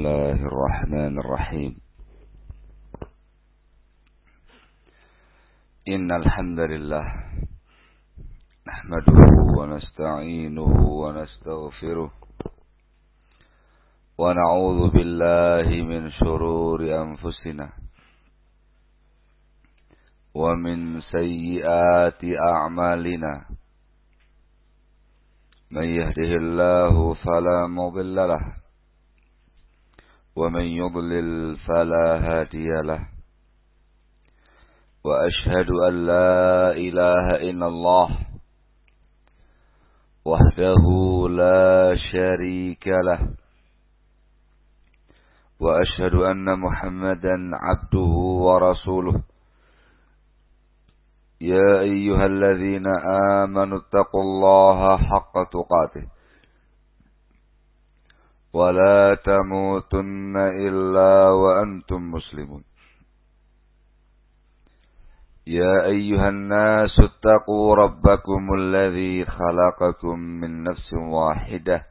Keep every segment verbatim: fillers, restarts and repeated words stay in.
الله الرحمن الرحيم إن الحمد لله نحمده ونستعينه ونستغفره ونعوذ بالله من شرور أنفسنا ومن سيئات أعمالنا من يهده الله فلا مضل له ومن يضلل فلا هادي له وأشهد أن لا إله إلا الله وحده لا شريك له وأشهد أن محمدا عبده ورسوله يا أيها الذين آمنوا اتقوا الله حق تقاته ولا تموتن إلا وأنتم مسلمون يا أيها الناس اتقوا ربكم الذي خلقكم من نفس واحدة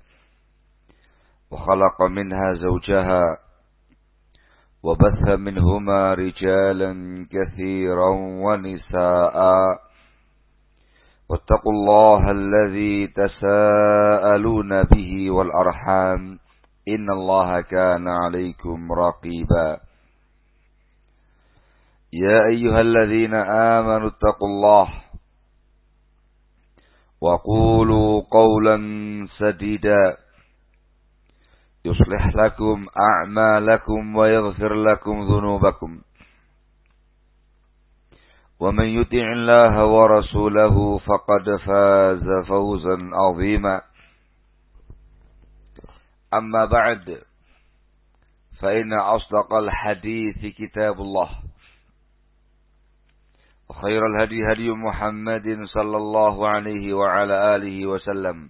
وخلق منها زوجها وبث منهما رجالا كثيرا ونساء واتقوا الله الذي تساءلون به والأرحام إن الله كان عليكم رقيبا يا أيها الذين آمنوا اتقوا الله وقولوا قولا سديدا يصلح لكم أعمالكم ويغفر لكم ذنوبكم ومن يطع الله ورسوله فقد فاز فوزا عظيما أما بعد فإن أصدق الحديث كتاب الله وخير الهدي هدي محمد صلى الله عليه وعلى آله وسلم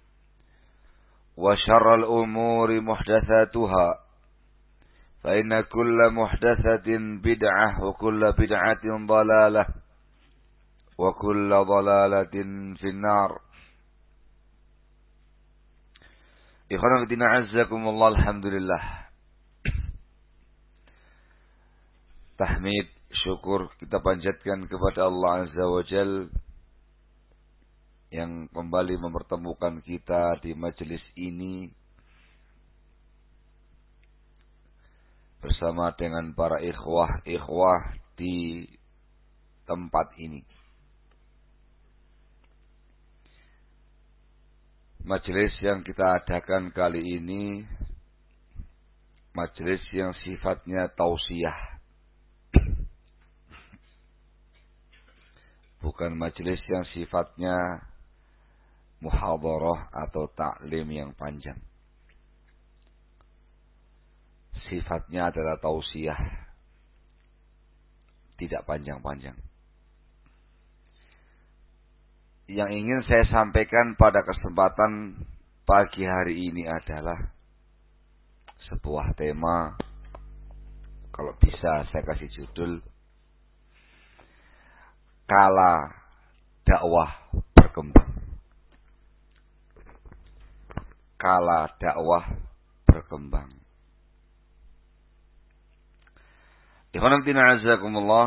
وشر الأمور محدثاتها فإن كل محدثة بدعة وكل بدعة ضلالة وكل ضلالة في النار. Ikhwan fillah azzakumullah, alhamdulillah. Tahmid, syukur kita panjatkan kepada Allah Azza wa Jal yang kembali mempertemukan kita di majelis ini bersama dengan para ikhwah-ikhwah di tempat ini. Majelis yang kita adakan kali ini majelis yang sifatnya tausiah, bukan majelis yang sifatnya muhadharah atau taklim yang panjang. Sifatnya adalah tausiah, tidak panjang-panjang. Yang ingin saya sampaikan pada kesempatan pagi hari ini adalah sebuah tema, kalau bisa saya kasih judul, Kala Dakwah Berkembang. Kala dakwah berkembang. Ikhwan fillah azakumullah,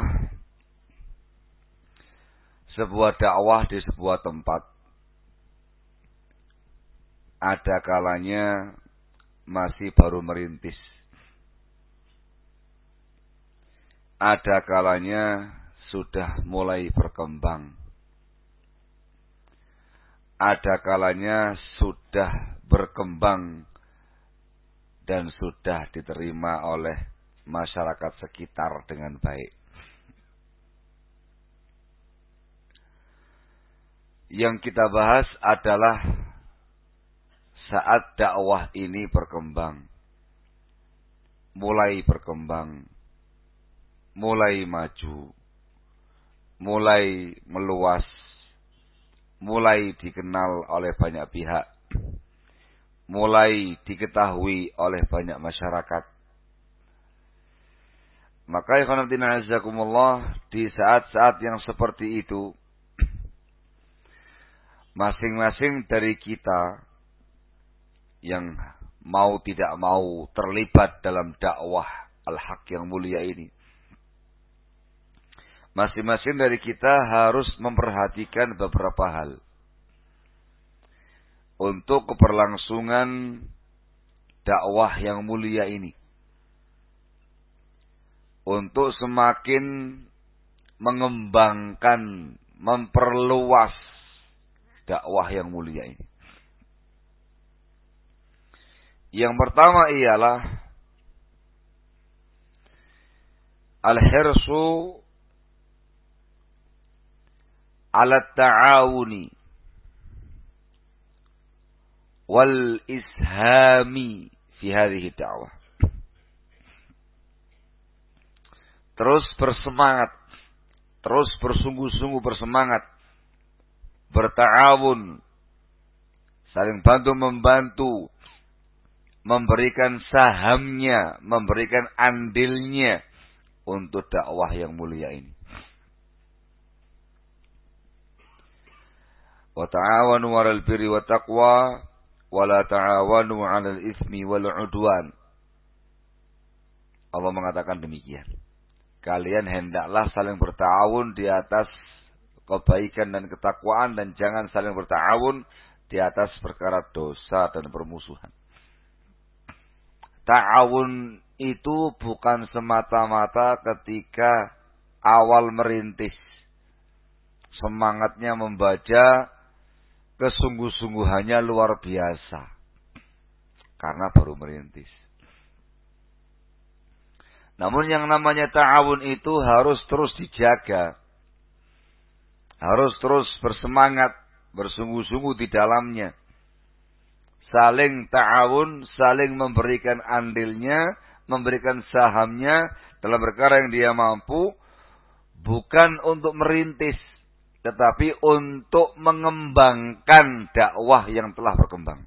sebuah dakwah di sebuah tempat ada kalanya masih baru merintis. Ada kalanya sudah mulai berkembang. Ada kalanya sudah berkembang dan sudah diterima oleh masyarakat sekitar dengan baik. Yang kita bahas adalah saat dakwah ini berkembang, mulai berkembang, mulai maju, mulai meluas, mulai dikenal oleh banyak pihak, mulai diketahui oleh banyak masyarakat. Maka ikhwan fillah azakumullah, di saat-saat yang seperti itu, masing-masing dari kita yang mau tidak mau terlibat dalam dakwah al-haq yang mulia ini. Masing-masing dari kita harus memperhatikan beberapa hal untuk keberlangsungan dakwah yang mulia ini. Untuk semakin mengembangkan, memperluas dakwah yang mulia ini. Yang pertama ialah al-hirsu ala ta'awuni wal ishami fi hadhihi da'wah. Terus bersemangat, terus bersungguh-sungguh bersemangat, berta'awun, saling bantu-membantu, memberikan sahamnya, memberikan andilnya untuk dakwah yang mulia ini. Wa ta'awanu 'alal birri wat taqwa wa la ta'awanu 'alal itsmi wal 'udwan. Allah mengatakan demikian. Kalian hendaklah saling berta'awun di atas kebaikan dan ketakwaan, dan jangan saling berta'awun di atas perkara dosa dan permusuhan. Ta'awun itu bukan semata-mata ketika awal merintis, semangatnya membaca, kesungguh-sungguhannya luar biasa karena baru merintis. Namun yang namanya ta'awun itu harus terus dijaga, harus terus bersemangat, bersungguh-sungguh di dalamnya. Saling ta'awun, saling memberikan andilnya, memberikan sahamnya dalam perkara yang dia mampu, bukan untuk merintis, tetapi untuk mengembangkan dakwah yang telah berkembang.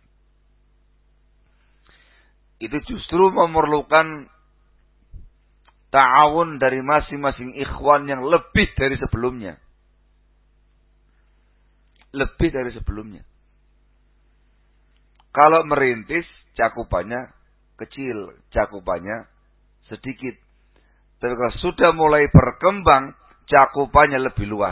Itu justru memerlukan ta'awun dari masing-masing ikhwan yang lebih dari sebelumnya. Lebih dari sebelumnya. Kalau merintis, cakupannya kecil, cakupannya sedikit. Tapi kalau sudah mulai berkembang, cakupannya lebih luas.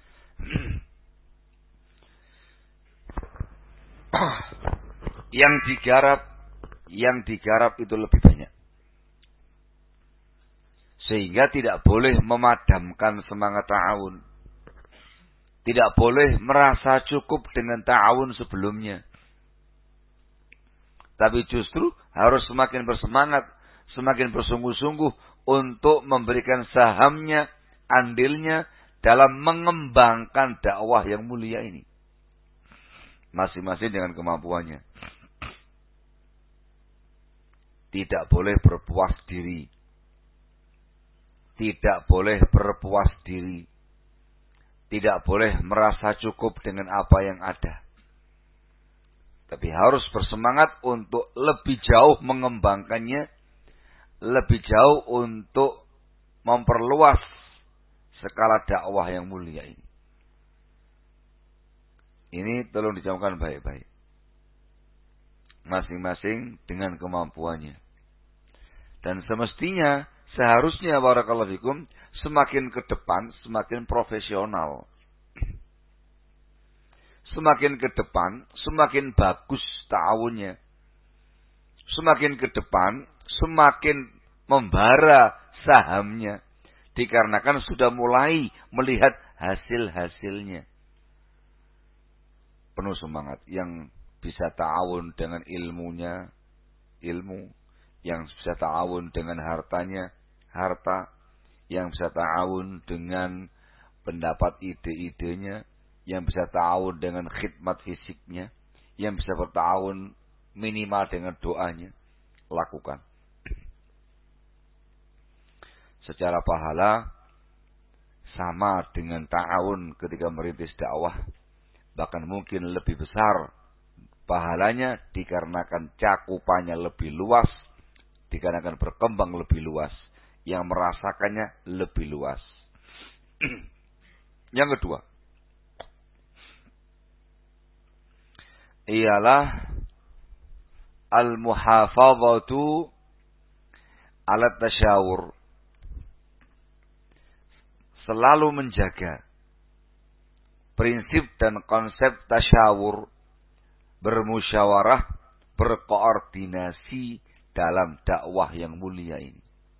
Yang digarap, yang digarap itu lebih banyak. Sehingga tidak boleh memadamkan semangat ta'awun. Tidak boleh merasa cukup dengan ta'awun sebelumnya. Tapi justru harus semakin bersemangat, semakin bersungguh-sungguh untuk memberikan sahamnya, andilnya dalam mengembangkan dakwah yang mulia ini. Masing-masing dengan kemampuannya. Tidak boleh berpuas diri. Tidak boleh berpuas diri. Tidak boleh merasa cukup dengan apa yang ada. Tapi harus bersemangat untuk lebih jauh mengembangkannya. Lebih jauh untuk memperluas skala dakwah yang mulia ini. Ini tolong dicamkan baik-baik. Masing-masing dengan kemampuannya. Dan semestinya, seharusnya barakallahu fikum, semakin ke depan, semakin profesional. Semakin ke depan, semakin bagus ta'awunnya. Semakin ke depan, semakin membara sahamnya. Dikarenakan sudah mulai melihat hasil-hasilnya. Penuh semangat. Yang bisa ta'awun dengan ilmunya, ilmu. Yang bisa ta'awun dengan hartanya, harta. Yang bisa ta'awun dengan pendapat ide-idenya. Yang bisa ta'awun dengan khidmat fisiknya. Yang bisa berta'awun minimal dengan doanya. Lakukan. Secara pahala sama dengan ta'awun ketika merintis dakwah. Bahkan mungkin lebih besar pahalanya dikarenakan cakupannya lebih luas, dikarenakan berkembang lebih luas, yang merasakannya lebih luas. Yang kedua ialah al-muhafazatu ala tasyawur. Selalu menjaga prinsip dan konsep tasyawur, bermusyawarah, berkoordinasi dalam dakwah yang mulia ini.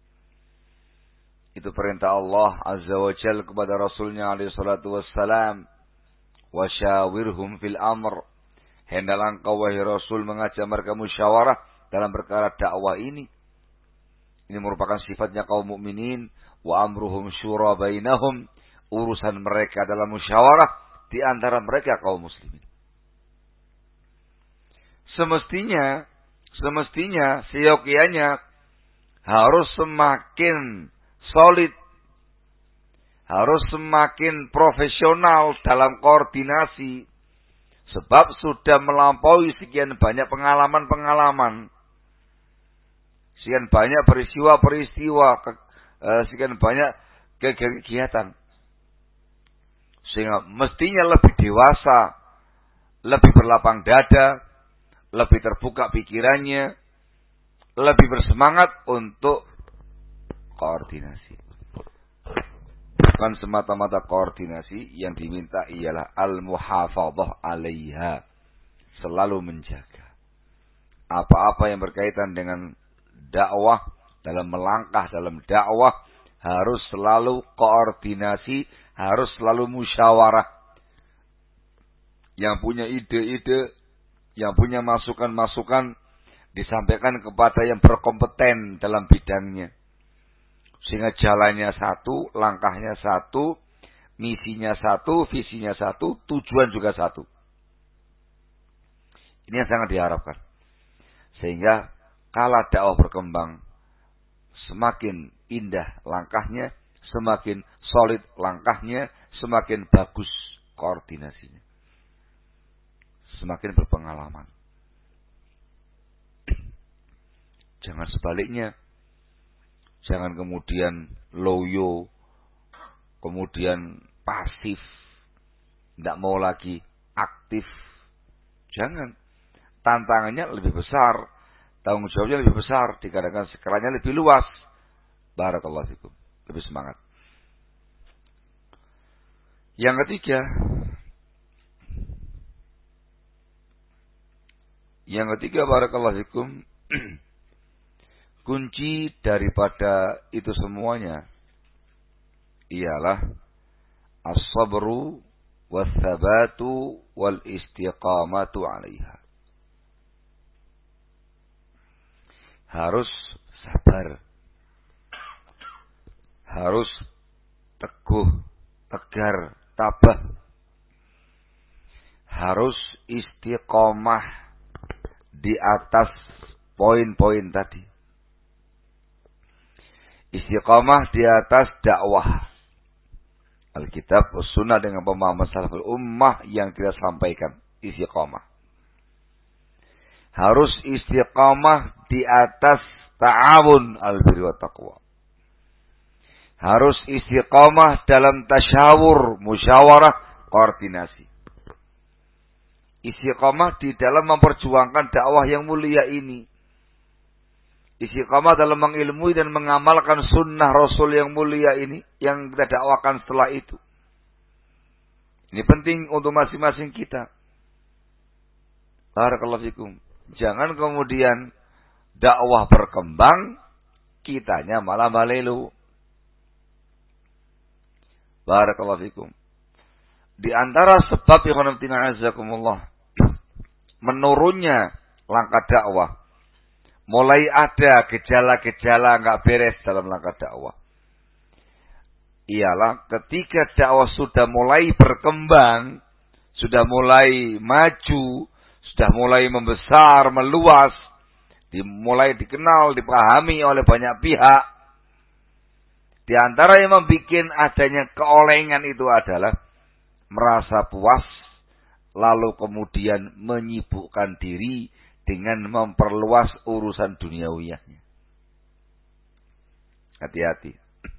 Itu perintah Allah Azza wa Jalla kepada Rasulnya alaihi salatu wassalam. Wasyawirhum fil amr. Hendaklah engkau wahai Rasul mengajak mereka musyawarah dalam perkara dakwah ini. Ini merupakan sifatnya kaum mukminin. Wa amruhum syura bainahum. Urusan mereka dalam musyawarah di antara mereka kaum muslimin. Semestinya, semestinya, seyogianya harus semakin solid, harus semakin profesional dalam koordinasi, sebab sudah melampaui sekian banyak pengalaman-pengalaman, sekian banyak peristiwa-peristiwa, eh, sekian banyak kegiatan, sehingga mestinya lebih dewasa, lebih berlapang dada, lebih terbuka pikirannya, lebih bersemangat untuk koordinasi. Bukan semata-mata koordinasi, yang diminta ialah al-muhafadzah 'alaiha. Selalu menjaga. Apa-apa yang berkaitan dengan dakwah, dalam melangkah dalam dakwah, harus selalu koordinasi, harus selalu musyawarah. Yang punya ide-ide, yang punya masukan-masukan, disampaikan kepada yang berkompeten dalam bidangnya. Sehingga jalannya satu, langkahnya satu, misinya satu, visinya satu, tujuan juga satu. Ini yang sangat diharapkan. Sehingga kala dakwah berkembang, semakin indah langkahnya, semakin solid langkahnya, semakin bagus koordinasinya. Semakin berpengalaman. Jangan sebaliknya. Jangan kemudian loyo, kemudian pasif, tidak mau lagi aktif. Jangan. Tantangannya lebih besar, tanggung jawabnya lebih besar, dikarenakan skalanya lebih luas. Barakallahu fikum. Lebih semangat. Yang ketiga, yang ketiga barakallahu fikum, kunci daripada itu semuanya ialah as-sabru was-sabatu wal-istiqamatu 'alaiha. Harus sabar. Harus teguh, tegar, tabah. Harus istiqamah di atas poin-poin tadi. Istiqamah di atas dakwah Alkitab, Sunnah dengan pemahaman salaful ummah yang kita sampaikan. Istiqamah. Harus istiqamah di atas ta'awun al-birri wa taqwa. Harus istiqamah dalam tasyawur, musyawarah, koordinasi. Istiqamah di dalam memperjuangkan dakwah yang mulia ini. Istiqamah dalam mengilmui dan mengamalkan sunnah Rasul yang mulia ini, yang kita dakwakan setelah itu. Ini penting untuk masing-masing kita. Barakallahu fikum. Jangan kemudian dakwah berkembang, kitanya malah malelu. Barakallahu fikum. Di antara sebab yang azakumullah, menurunnya langkah dakwah, mulai ada gejala-gejala enggak beres dalam langkah dakwah, ialah ketika dakwah sudah mulai berkembang, sudah mulai maju, sudah mulai membesar, meluas, dimulai dikenal, dipahami oleh banyak pihak. Di antara yang membuat adanya keolengan itu adalah merasa puas, lalu kemudian menyibukkan diri dengan memperluas urusan duniawiyahnya. Hati-hati.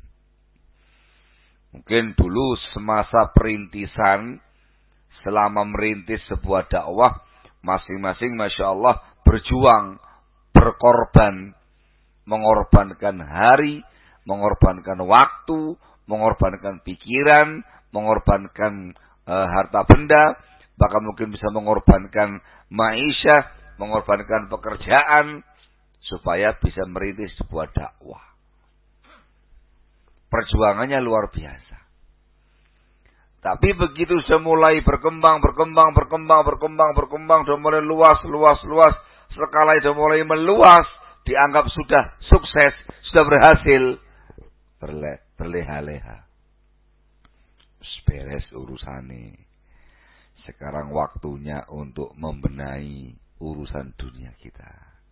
Mungkin dulu semasa perintisan, selama merintis sebuah dakwah, masing-masing Masya Allah berjuang, berkorban, mengorbankan hari, mengorbankan waktu, mengorbankan pikiran, mengorbankan e, harta benda, bahkan mungkin bisa mengorbankan maisha, mengorbankan pekerjaan, supaya bisa merintis sebuah dakwah. Perjuangannya luar biasa. Tapi begitu sudah mulai berkembang, berkembang, berkembang, berkembang, berkembang, sudah mulai luas, luas, luas, skala sudah mulai meluas, dianggap sudah sukses, sudah berhasil, Berle, berleha-leha. Beres urusannya. Sekarang waktunya untuk membenahi urusan dunia kita.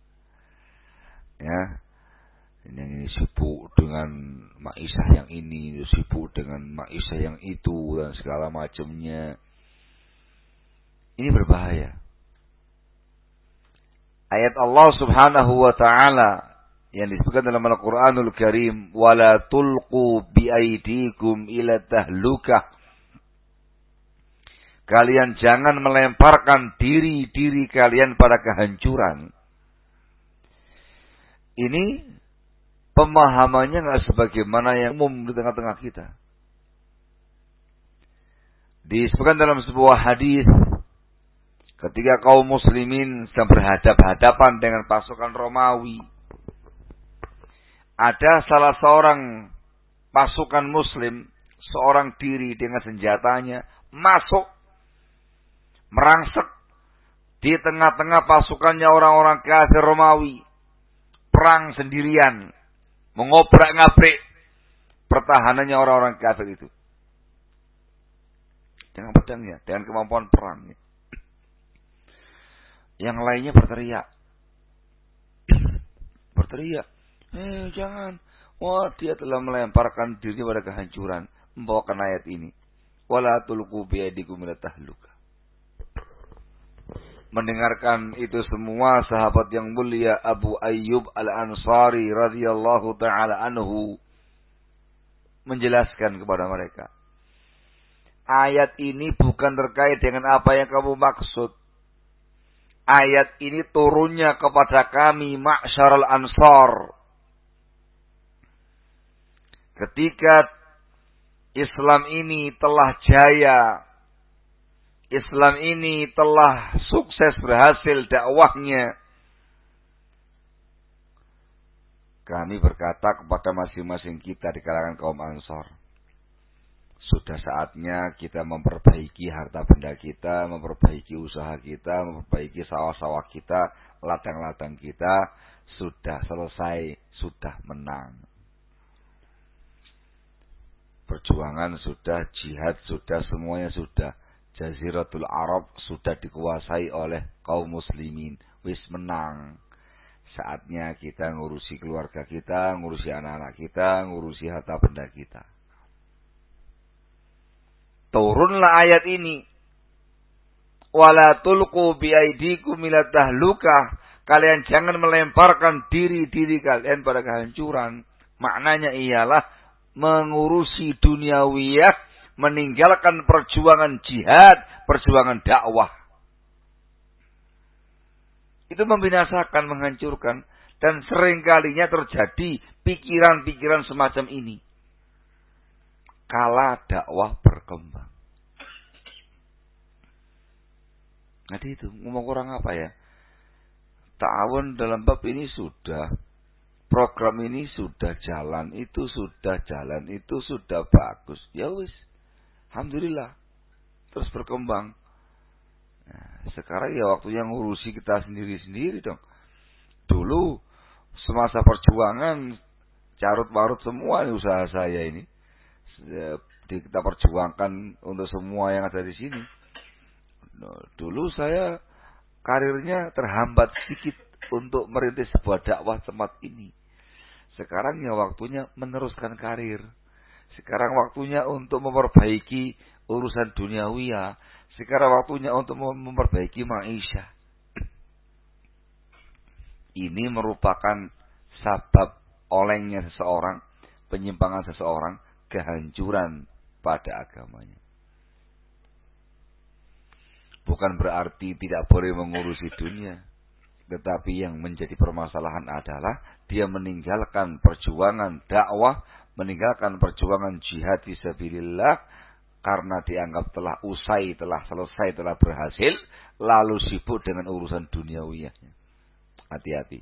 Ya. Yang ini sibuk dengan maisha yang ini, sibuk dengan maisha yang itu, dan segala macamnya. Ini berbahaya. Ayat Allah Subhanahu wa ta'ala yang disebutkan dalam Al-Quranul Karim, وَلَا تُلْقُوا بِأَيْدِيكُمْ إِلَى تَهْلُكَةٍ. Kalian jangan melemparkan diri-diri kalian pada kehancuran. Ini pemahamannya nggak sebagaimana yang umum di tengah-tengah kita. Disebutkan dalam sebuah hadis, ketika kaum muslimin sedang berhadap-hadapan dengan pasukan Romawi, ada salah seorang pasukan muslim, seorang diri dengan senjatanya, masuk, merangsek di tengah-tengah pasukannya orang-orang kafir Romawi. Perang sendirian. Mengobrak-ngabrik pertahanannya orang-orang kafir itu. Dengan pedangnya, dengan kemampuan perangnya. Yang lainnya berteriak. Berteriak. Eh jangan. Wah dia telah melemparkan dirinya pada kehancuran. Membawakan ayat ini. Wala tulqu biyadikum ila tahluka. Mendengarkan itu semua, sahabat yang mulia Abu Ayyub Al-Ansari radhiyallahu ta'ala anhu menjelaskan kepada mereka. Ayat ini bukan terkait dengan apa yang kamu maksud. Ayat ini turunnya kepada kami ma'syaral ansar. Ketika Islam ini telah jaya, Islam ini telah sukses berhasil dakwahnya, kami berkata kepada masing-masing kita di kalangan kaum Ansar, sudah saatnya kita memperbaiki harta benda kita, memperbaiki usaha kita, memperbaiki sawah-sawah kita, ladang-ladang kita, sudah selesai, sudah menang. Perjuangan sudah, jihad sudah, semuanya sudah. Jaziratul Arab sudah dikuasai oleh kaum muslimin. Wis menang. Saatnya kita ngurusi keluarga kita, ngurusi anak-anak kita, ngurusi harta benda kita. Turunlah ayat ini. Wala tulqu biaidikum ila tahlukah. Kalian jangan melemparkan diri-diri kalian pada kehancuran. Maknanya ialah mengurusi duniawiyah, meninggalkan perjuangan jihad, perjuangan dakwah. Itu membinasakan, menghancurkan. Dan seringkalinya terjadi pikiran-pikiran semacam ini. Kala dakwah berkembang. Jadi itu, ngomong kurang apa ya? Ta'awun dalam bab ini sudah. Program ini sudah jalan, itu sudah jalan, itu sudah bagus. Ya wis. Alhamdulillah, terus berkembang. Nah, sekarang ya waktunya ngurusi kita sendiri-sendiri dong. Dulu semasa perjuangan carut-marut semua ini usaha saya ini. Kita perjuangkan untuk semua yang ada di sini. Dulu saya karirnya terhambat sedikit untuk merintis sebuah dakwah tempat ini. Sekarang ya waktunya meneruskan karir. Sekarang waktunya untuk memperbaiki urusan duniawiya. Sekarang waktunya untuk memperbaiki maisha. Ini merupakan sabab olengnya seseorang, penyimpangan seseorang, kehancuran pada agamanya. Bukan berarti tidak boleh mengurusi dunia. Tetapi yang menjadi permasalahan adalah dia meninggalkan perjuangan dakwah, meninggalkan perjuangan jihad fisabilillah karena dianggap telah usai, telah selesai, telah berhasil, lalu sibuk dengan urusan duniawiyahnya. Hati-hati.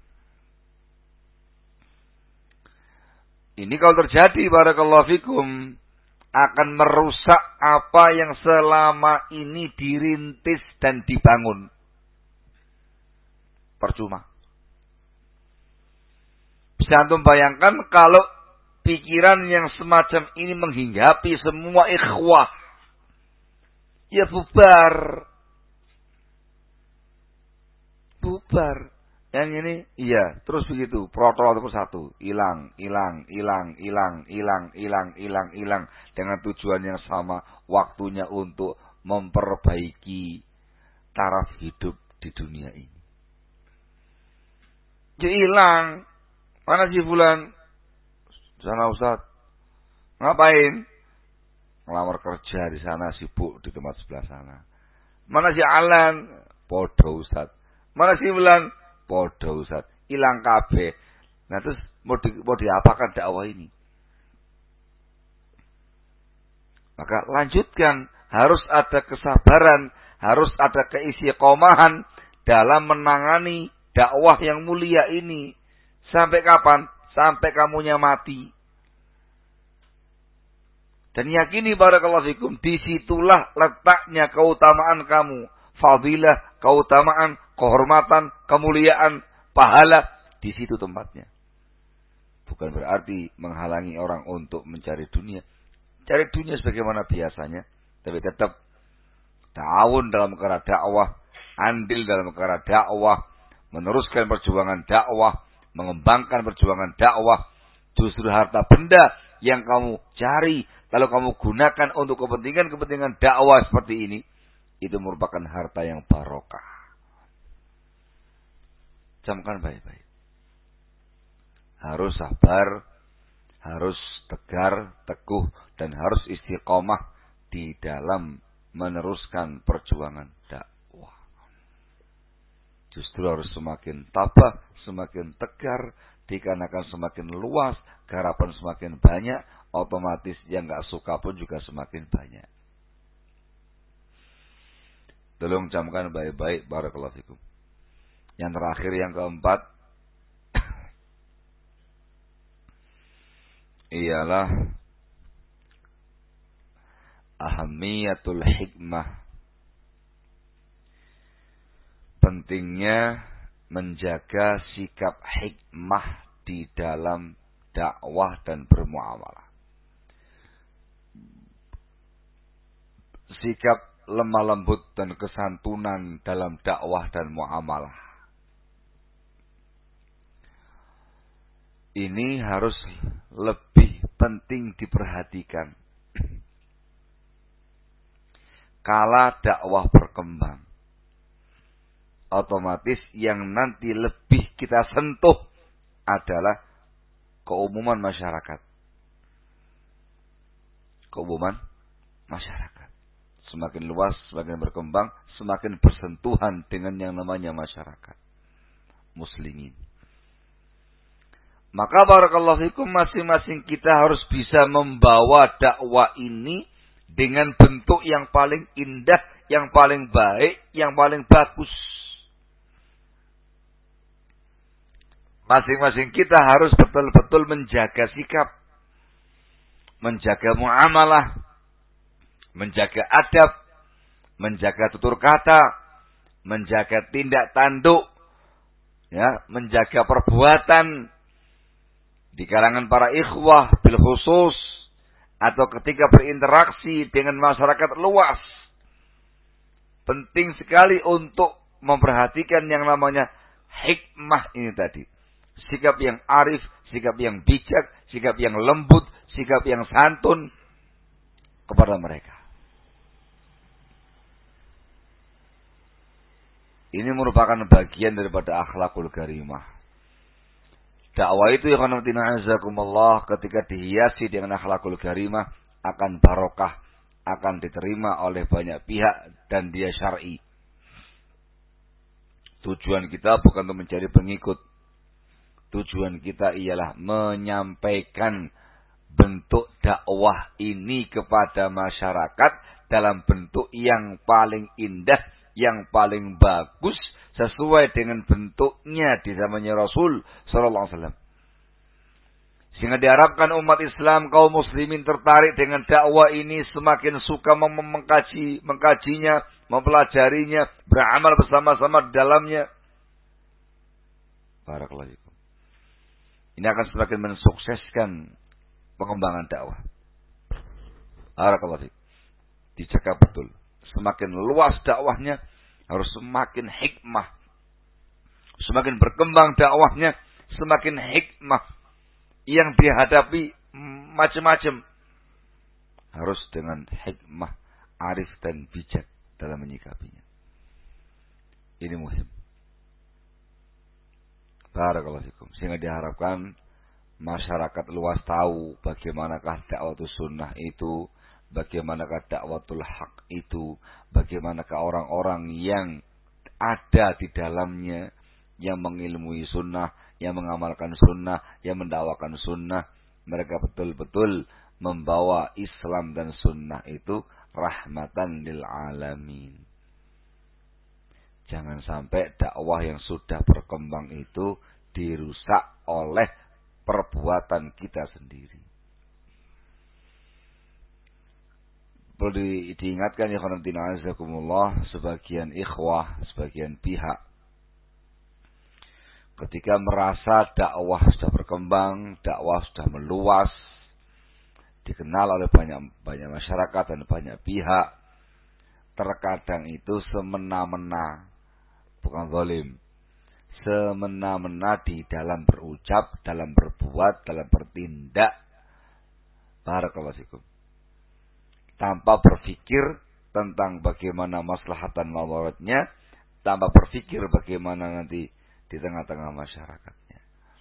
Ini kalau terjadi, barakallahu fikum, akan merusak apa yang selama ini dirintis dan dibangun. Percuma. Bisa antum bayangkan kalau pikiran yang semacam ini menghinggapi semua ikhwah. Ya bubar. Bubar. Yang ini, iya, terus begitu. Protol terus satu. Hilang, hilang, hilang, hilang, hilang, hilang, hilang, hilang. Dengan tujuan yang sama. Waktunya untuk memperbaiki taraf hidup di dunia ini. Jadi hilang. Mana si Fulan? Sana Ustaz. Ngapain? Ngelamar kerja di sana, sibuk di tempat sebelah sana. Mana si Alan? Podo Ustaz. Mana si Fulan? Podo Ustaz. Hilang kabeh. Nah terus mau, di, mau diapakan dakwah ini? Maka lanjutkan. Harus ada kesabaran. Harus ada keistiqomahan dalam menangani dakwah yang mulia ini. Sampai kapan? Sampai kamunya mati. Dan yakini barakallahu fikum, disitulah letaknya keutamaan kamu. Fadilah, keutamaan, kehormatan, kemuliaan, pahala. Di situ tempatnya. Bukan berarti menghalangi orang untuk mencari dunia. Cari dunia sebagaimana biasanya. Tapi tetap ta'awun dalam perkara dakwah. Andil dalam perkara dakwah. Meneruskan perjuangan dakwah, mengembangkan perjuangan dakwah. Justru harta benda yang kamu cari, lalu kamu gunakan untuk kepentingan-kepentingan dakwah seperti ini, itu merupakan harta yang barokah. Camkan baik-baik. Harus sabar, harus tegar, teguh, dan harus istiqomah di dalam meneruskan perjuangan dakwah. Justru harus semakin tabah, semakin tegar, dikarenakan semakin luas, garapan semakin banyak, otomatis yang gak suka pun juga semakin banyak. Tolong camkan baik-baik, barakallahu fikum. Yang terakhir, yang keempat, ialah ahamiyatul hikmah. Pentingnya menjaga sikap hikmah di dalam dakwah dan bermuamalah. Sikap lemah lembut dan kesantunan dalam dakwah dan muamalah. Ini harus lebih penting diperhatikan. Kala dakwah berkembang, otomatis yang nanti lebih kita sentuh adalah keumuman masyarakat. Keumuman masyarakat. Semakin luas, semakin berkembang, semakin bersentuhan dengan yang namanya masyarakat muslimin. Maka barakallahu fikum, masing-masing kita harus bisa membawa dakwah ini dengan bentuk yang paling indah, yang paling baik, yang paling bagus. Masing-masing kita harus betul-betul menjaga sikap, menjaga muamalah, menjaga adab, menjaga tutur kata, menjaga tindak tanduk, ya, menjaga perbuatan di kalangan para ikhwah bil khusus atau ketika berinteraksi dengan masyarakat luas. Penting sekali untuk memperhatikan yang namanya hikmah ini tadi. Sikap yang arif, sikap yang bijak, sikap yang lembut, sikap yang santun kepada mereka. Ini merupakan bagian daripada akhlakul karimah. Dakwah itu ya khanatina azakumullah, ketika dihiasi dengan akhlakul karimah akan barokah, akan diterima oleh banyak pihak dan dia syar'i. Tujuan kita bukan untuk mencari pengikut. Tujuan kita ialah menyampaikan bentuk dakwah ini kepada masyarakat dalam bentuk yang paling indah, yang paling bagus, sesuai dengan bentuknya di zamannya Rasul sallallahu alaihi wasallam. Sehingga diharapkan umat Islam, kaum muslimin tertarik dengan dakwah ini, semakin suka mem- mengkaji, mengkajinya, mempelajarinya, beramal bersama-sama di dalamnya. Barakallahu fikum. Ini akan semakin mensukseskan pengembangan dakwah. Barakallahu fikum. Dijaga betul. Semakin luas dakwahnya, harus semakin hikmah. Semakin berkembang dakwahnya, semakin hikmah. Yang dihadapi macam-macam. Harus dengan hikmah, arif dan bijak dalam menyikapinya. Ini muhim. Barakallahu fikum. Sehingga diharapkan masyarakat luas tahu bagaimanakah dakwatul sunnah itu, bagaimanakah dakwatul haq itu, bagaimanakah orang-orang yang ada di dalamnya, yang mengilmui sunnah, yang mengamalkan sunnah, yang mendakwakan sunnah. Mereka betul-betul membawa Islam dan sunnah itu rahmatan lil alamin. Jangan sampai dakwah yang sudah berkembang itu dirusak oleh perbuatan kita sendiri. Perlu di, diingatkan ya khonantina azakumullah, sebagian ikhwah, sebagian pihak, ketika merasa dakwah sudah berkembang, dakwah sudah meluas, dikenal oleh banyak banyak masyarakat dan banyak pihak, terkadang itu semena-mena, bukan zalim, semena-mena di dalam berucap, dalam berbuat, dalam bertindak, barakallahu fikum, tanpa berpikir tentang bagaimana maslahatan mawaratnya, tanpa berpikir bagaimana nanti di tengah-tengah masyarakatnya.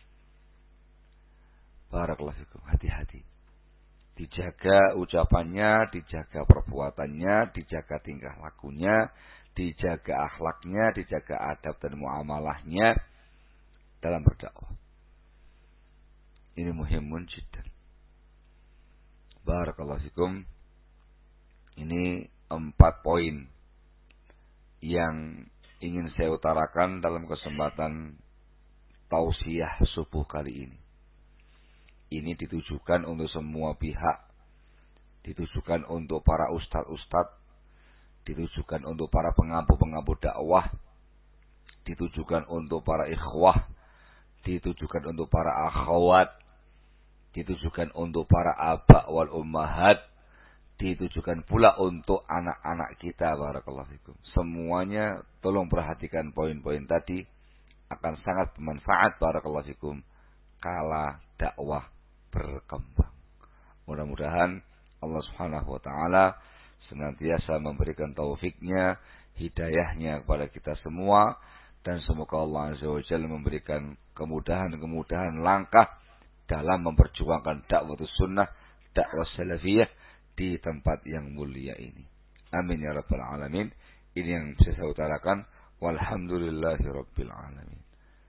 Barakallahu fikum, hati-hati. Dijaga ucapannya, dijaga perbuatannya, dijaga tingkah lakunya, dijaga akhlaknya, dijaga adab dan muamalahnya dalam berdakwah. Ini muhimun jiddan. Barakallahu fikum. Ini empat poin yang ingin saya utarakan dalam kesempatan tausiah subuh kali ini. Ini ditujukan untuk semua pihak. Ditujukan untuk para ustadz-ustadz. Ditujukan untuk para pengampu-pengampu dakwah. Ditujukan untuk para ikhwah. Ditujukan untuk para akhwat. Ditujukan untuk para aba wal ummahat. Ditujukan pula untuk anak-anak kita, barakallahu fikum. Semuanya tolong perhatikan poin-poin tadi, akan sangat bermanfaat, barakallahu fikum, kala dakwah berkembang. Mudah-mudahan Allah Subhanahu wa taala senantiasa memberikan taufiknya, hidayahnya kepada kita semua, dan semoga Allah Azza wa Jalla memberikan kemudahan-kemudahan langkah dalam memperjuangkan dakwah sunnah, dakwah salafiyah di tempat yang mulia ini. Amin ya rabbal alamin. Ini yang bisa saya utarakan. Walhamdulillahi rabbil alamin.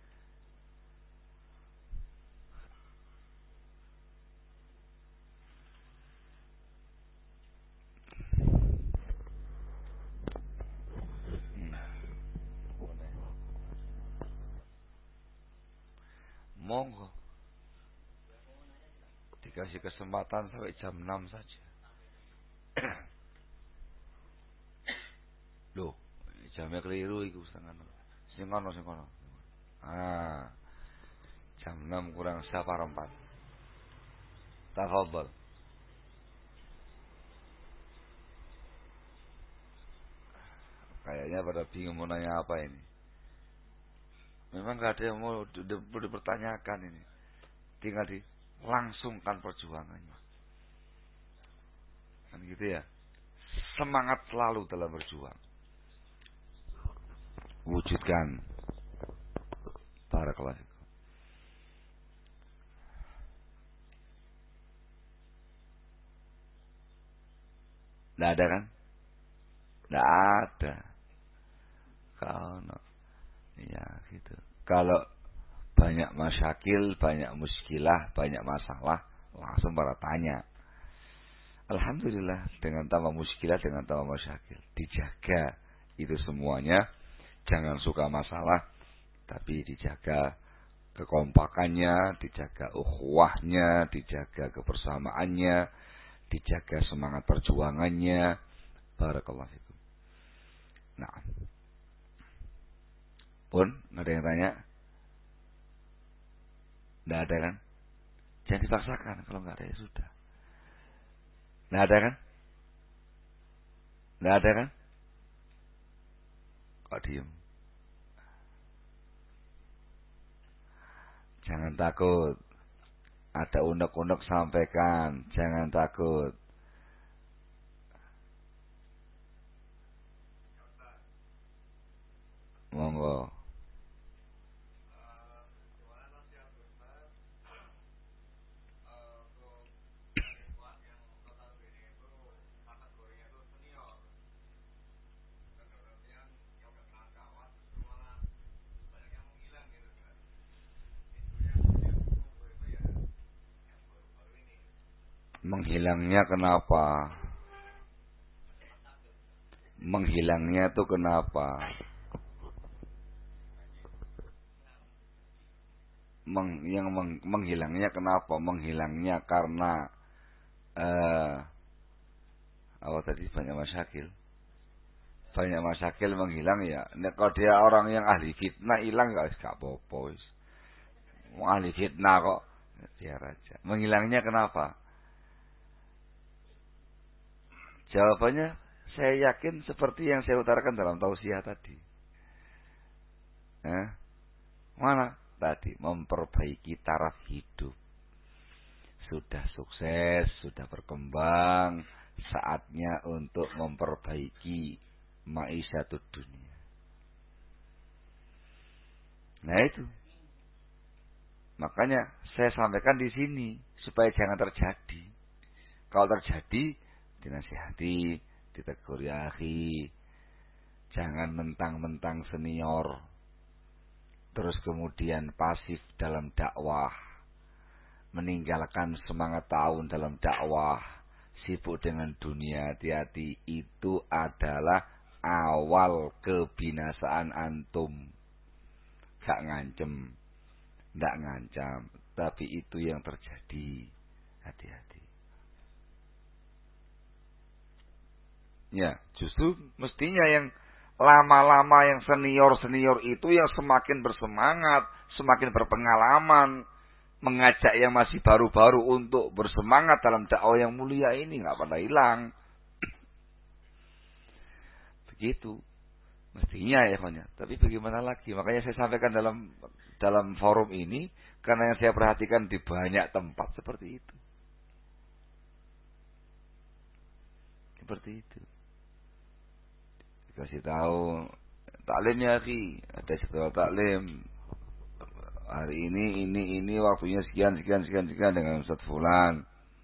Monggo. Dikasih kesempatan sampai jam enam saja. Loh, jamnya keliru iku setengah enam. Sing kono sing kono. Ah. Jam enam kurang seperempat. Tafadhol. Kayaknya pada bingung mau nanya apa ini. Memang gak ada yang mau dipertanyakan ini. Tinggal dilangsungkan perjuangannya. Kan gitu ya. Semangat selalu dalam berjuang. Wujudkan. Barakallahu fikum. Nggak ada kan? Nggak ada. Kalau Ya, gitu. Kalau banyak masyakil, banyak muskilah, banyak masalah, langsung para tanya. Alhamdulillah, dengan tambah muskilah, dengan tambah masyakil. Dijaga itu semuanya. Jangan suka masalah, tapi dijaga kekompakannya, dijaga ukhuwahnya, dijaga kebersamaannya, dijaga semangat perjuangannya. Barakallahu fikum. Nah, pun ada yang tanya? Tidak ada kan? Jangan dipaksakan, kalau nggak ada ya sudah. Tidak ada kan? Tidak ada kan? Kok diem? Jangan takut. Ada unek-unek sampaikan. Jangan takut. Monggo. Menghilangnya kenapa? Menghilangnya itu kenapa? Meng, yang meng, menghilangnya kenapa? Menghilangnya karena eh, apa tadi banyak masyakil. Banyak masyakil menghilang ya. Nek kalau dia orang yang ahli fitnah hilang gak gak apa-apa. Ahli fitnah kok biar aja. Menghilangnya kenapa? Jawabannya saya yakin seperti yang saya utarakan dalam tausiah tadi. Eh? Mana? Tadi memperbaiki taraf hidup. Sudah sukses, sudah berkembang, saatnya untuk memperbaiki maisyatud dunia. Nah itu. Makanya saya sampaikan di sini supaya jangan terjadi. Kalau terjadi, dinasihati, ditegur ya akhi. Jangan mentang-mentang senior, terus kemudian pasif dalam dakwah, meninggalkan semangat tahun dalam dakwah, sibuk dengan dunia. Hati-hati, itu adalah awal kebinasaan antum. Gak ngancem, gak ngancam, tapi itu yang terjadi. Hati-hati. Ya, justru mestinya yang lama-lama, yang senior-senior itu yang semakin bersemangat, semakin berpengalaman, mengajak yang masih baru-baru untuk bersemangat dalam dakwah yang mulia ini, nggak pada hilang. Begitu mestinya ya kawannya. Tapi bagaimana lagi? Makanya saya sampaikan dalam dalam forum ini karena yang saya perhatikan di banyak tempat seperti itu. Seperti itu. Dikasih tahu taklimnya sih, ada jadwal taklim. Hari ini, ini, ini waktunya sekian, sekian, sekian, sekian dengan Ustaz Fulan.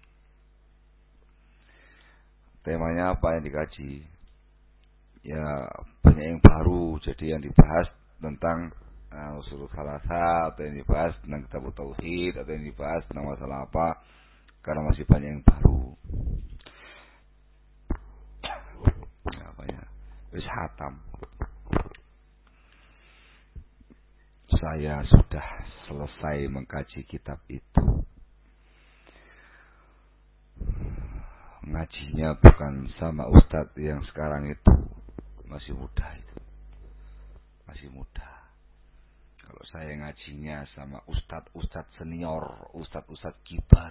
Temanya apa yang dikaji? Ya banyak yang baru, jadi yang dibahas tentang uh, usul salasa, atau yang dibahas tentang kitab tauhid, atau yang dibahas tentang masalah apa, karena masih banyak yang baru. Ya, banyak. Wis hatam. Saya sudah selesai mengkaji kitab itu. Ngajinya bukan sama ustadz yang sekarang itu. Masih muda itu. Masih muda. Kalau saya ngajinya sama ustadz-ustadz senior, ustadz-ustadz kibar.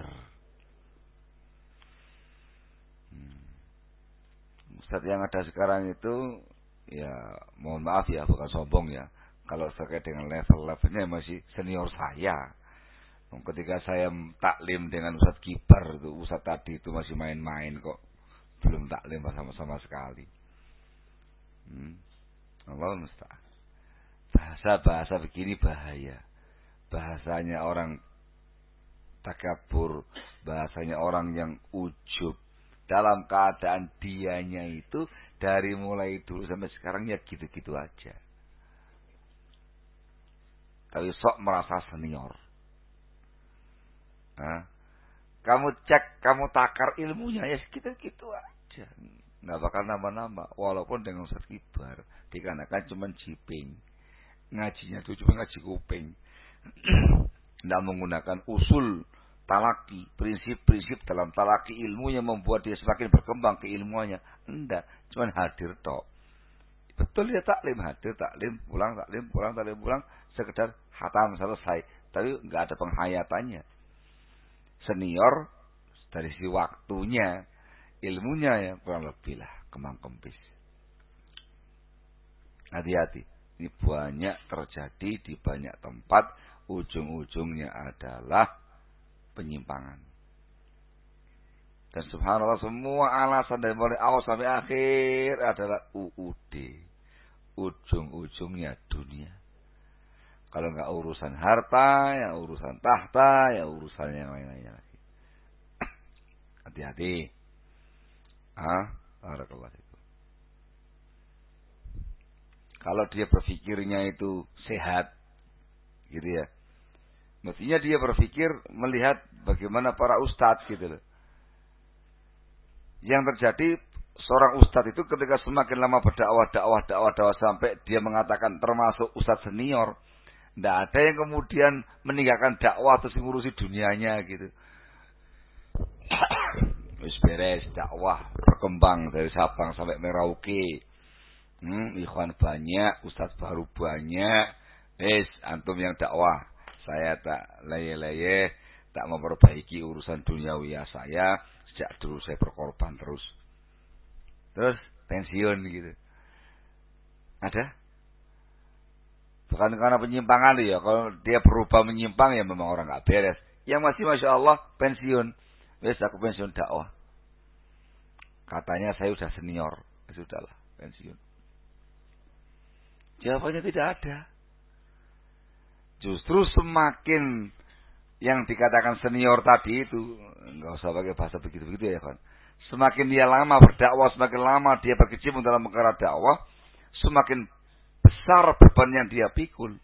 Hmm. Ustadz yang ada sekarang itu, ya mohon maaf ya, bukan sombong ya. Kalau terkait dengan level-levelnya masih senior saya. Ketika saya taklim dengan ustadz kibar, itu ustadz tadi itu masih main-main kok. Belum taklim sama-sama sekali. Hmm. Allah musta'an. Bahasa-bahasa begini bahaya. Bahasanya orang takabur, bahasanya orang yang ujub. Dalam keadaan dianya itu dari mulai dulu sampai sekarang ya gitu-gitu aja. tapi sok merasa senior. Nah, kamu cek, kamu takar ilmunya ya gitu-gitu aja, nggak bakal nambah-nambah. Walaupun dengan Ustaz Kibar dikarenakan cuma jiping, ngajinya tuh cuma ngaji kuping, nggak menggunakan usul talaki, prinsip-prinsip dalam talaki ilmunya membuat dia semakin berkembang keilmuannya. Enggak, cuma hadir tok. Betul ya, taklim, hadir, taklim, pulang, taklim, pulang, taklim, pulang, sekedar khatam selesai, tapi nggak ada penghayatannya. Senior dari si waktunya, ilmunya ya kurang lebih lah kemang kempis. Hati-hati, ini banyak terjadi di banyak tempat, ujung-ujungnya adalah penyimpangan. Dan subhanallah semua alasan dari mulai awal sampai akhir adalah U U D, ujung-ujungnya dunia. Kalau nggak urusan harta, ya urusan tahta, ya urusan yang lain-lainnya lagi. Hati-hati. Ah, barakallahu fikum. Kalau dia berpikirnya itu sehat, gitu ya. Mestinya dia berpikir melihat bagaimana para ustadz gitu loh. Yang terjadi seorang ustadz itu ketika semakin lama berdakwah, dakwah, dakwah, dakwah sampai dia mengatakan termasuk ustadz senior. Tidak ada yang kemudian meninggalkan dakwah terus ngurusi dunianya gitu. Wis beres dakwah, berkembang dari Sabang sampai Merauke. Hmm, ikhwan banyak, ustadz baru banyak. Wis antum yang dakwah, saya tak leye-leye, tak memperbaiki urusan duniawiya saya. Sejak dulu saya berkorban terus. Terus pensiun gitu. Ada? Bukan karena penyimpangan ya. Kalau dia berubah menyimpang ya memang orang gak beres. Yang masih Masya Allah pensiun. Wes aku pensiun dakwah. Katanya saya sudah senior. Ya sudahlah pensiun. Jawabannya tidak ada. Justru semakin yang dikatakan senior tadi itu, enggak usah pakai bahasa begitu-begitu ya kan. Semakin dia lama berdakwah, semakin lama dia berkecimpung dalam perkara dakwah, semakin besar beban yang dia pikul.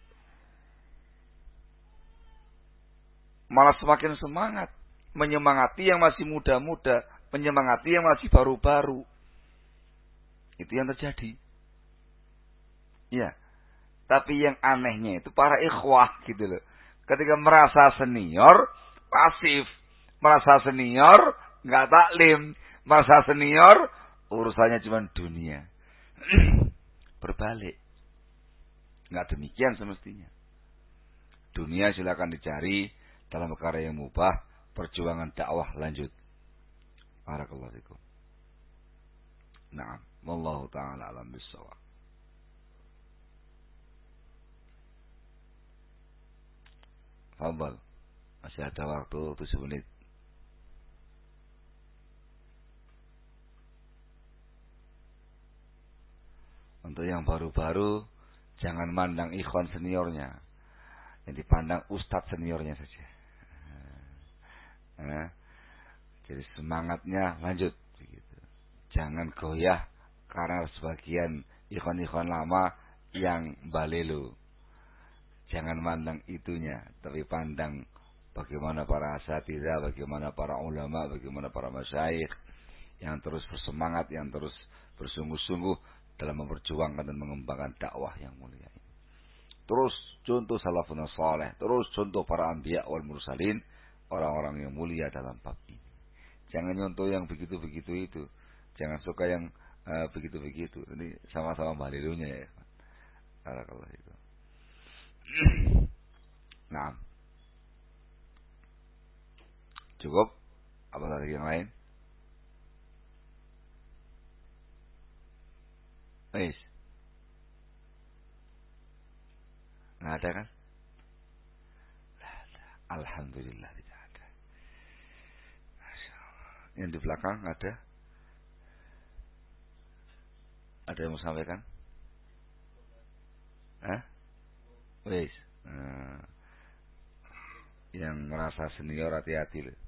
Malah semakin semangat. Menyemangati yang masih muda-muda. Menyemangati yang masih baru-baru. Itu yang terjadi. Ya. Tapi yang anehnya itu para ikhwah gitu loh. Ketika merasa senior, pasif. Merasa senior, nggak taklim. Merasa senior, urusannya cuma dunia. Berbalik. Nggak demikian semestinya. Dunia silakan dicari dalam perkara yang mubah, perjuangan dakwah lanjut. Barakallahu fikum. Naam, wallahu taala alam bissawab. Fadhal. Masih ada waktu tujuh menit. Untuk yang baru-baru, jangan mandang ikhwan seniornya. Yang dipandang ustadz seniornya saja. Nah, jadi semangatnya lanjut. Begitu. Jangan goyah karena sebagian ikhwan-ikhwan lama yang balelo. Jangan mandang itunya, tapi pandang bagaimana para asatidzah, bagaimana para ulama, bagaimana para masyayikh yang terus bersemangat, yang terus bersungguh-sungguh dalam memperjuangkan dan mengembangkan dakwah yang mulia ini. Terus contoh salafun saleh, terus contoh para anbiya wal mursalin, orang-orang yang mulia dalam bab ini. Jangan nyontoh yang begitu-begitu itu. Jangan suka yang uh, begitu-begitu. Ini sama-sama balilunya ya. Barakallahu itu. Nah. Cukup? Apa lagi yang lain? Wis. Nggak ada kan? Alhamdulillah tidak ada. Masya Allah. Yang di belakang ada? Ada yang mau sampaikan? Hah? Wis. Nah. Yang merasa senior hati-hati loh.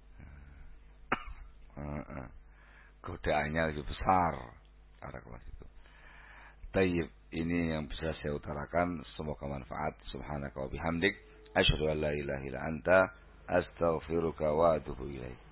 Uh, uh. Godaannya lebih besar. Para kelas itu. Tayyib. ini yang bisa saya utarakan, semoga manfaat. Subhanaka wa bihamdik, asyhadu an la ilaha illa anta, astaghfiruka wa atubu ilaik.